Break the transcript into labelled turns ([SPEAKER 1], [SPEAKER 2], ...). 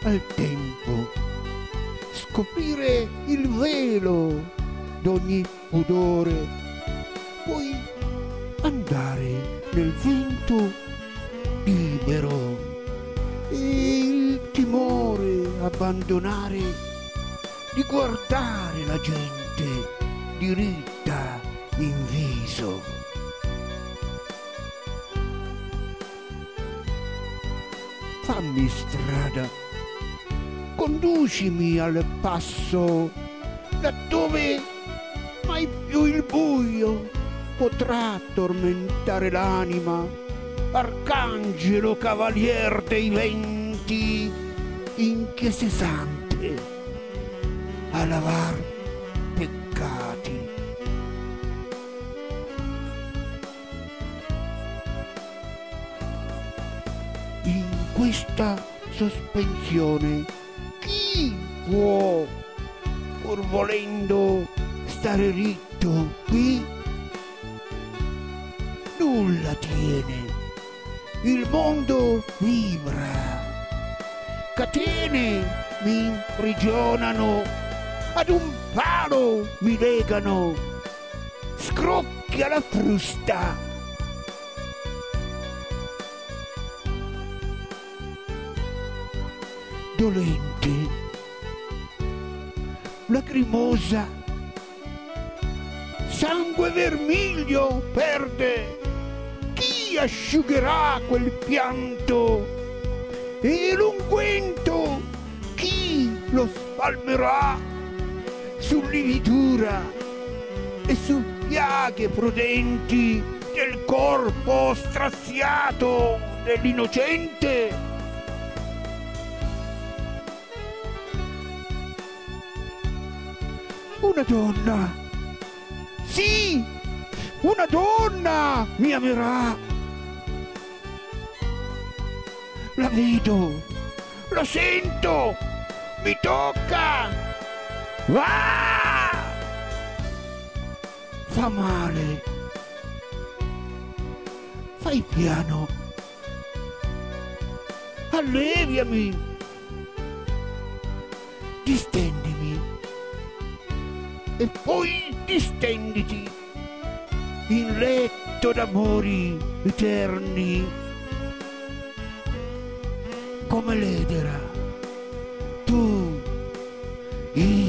[SPEAKER 1] al tempo, scoprire il velo d'ogni pudore, poi andare nel vento libero e il timore abbandonare di guardare la gente diritta in viso. Fammi strada, conducimi al passo, laddove mai più il buio potrà tormentare l'anima, arcangelo cavalier dei venti, incessante a lavar peccati. In questa sospensione chi può, pur volendo stare ritto qui? Nulla tiene, il mondo vibra, catene mi imprigionano, ad un palo mi legano, scrocchi alla frusta. Dolente, lacrimosa, sangue vermiglio perde, chi asciugherà quel pianto? E l'unguento chi lo spalmerà sull'ividura e su piaghe prudenti del corpo straziato dell'innocente? Una donna, sì, una donna mi amerà. La vedo, la sento, mi tocca. Ah! Fa male. Fai piano. Alleviami. Distendimi. E poi distenditi in letto d'amori eterni, come l'edera, tu, io.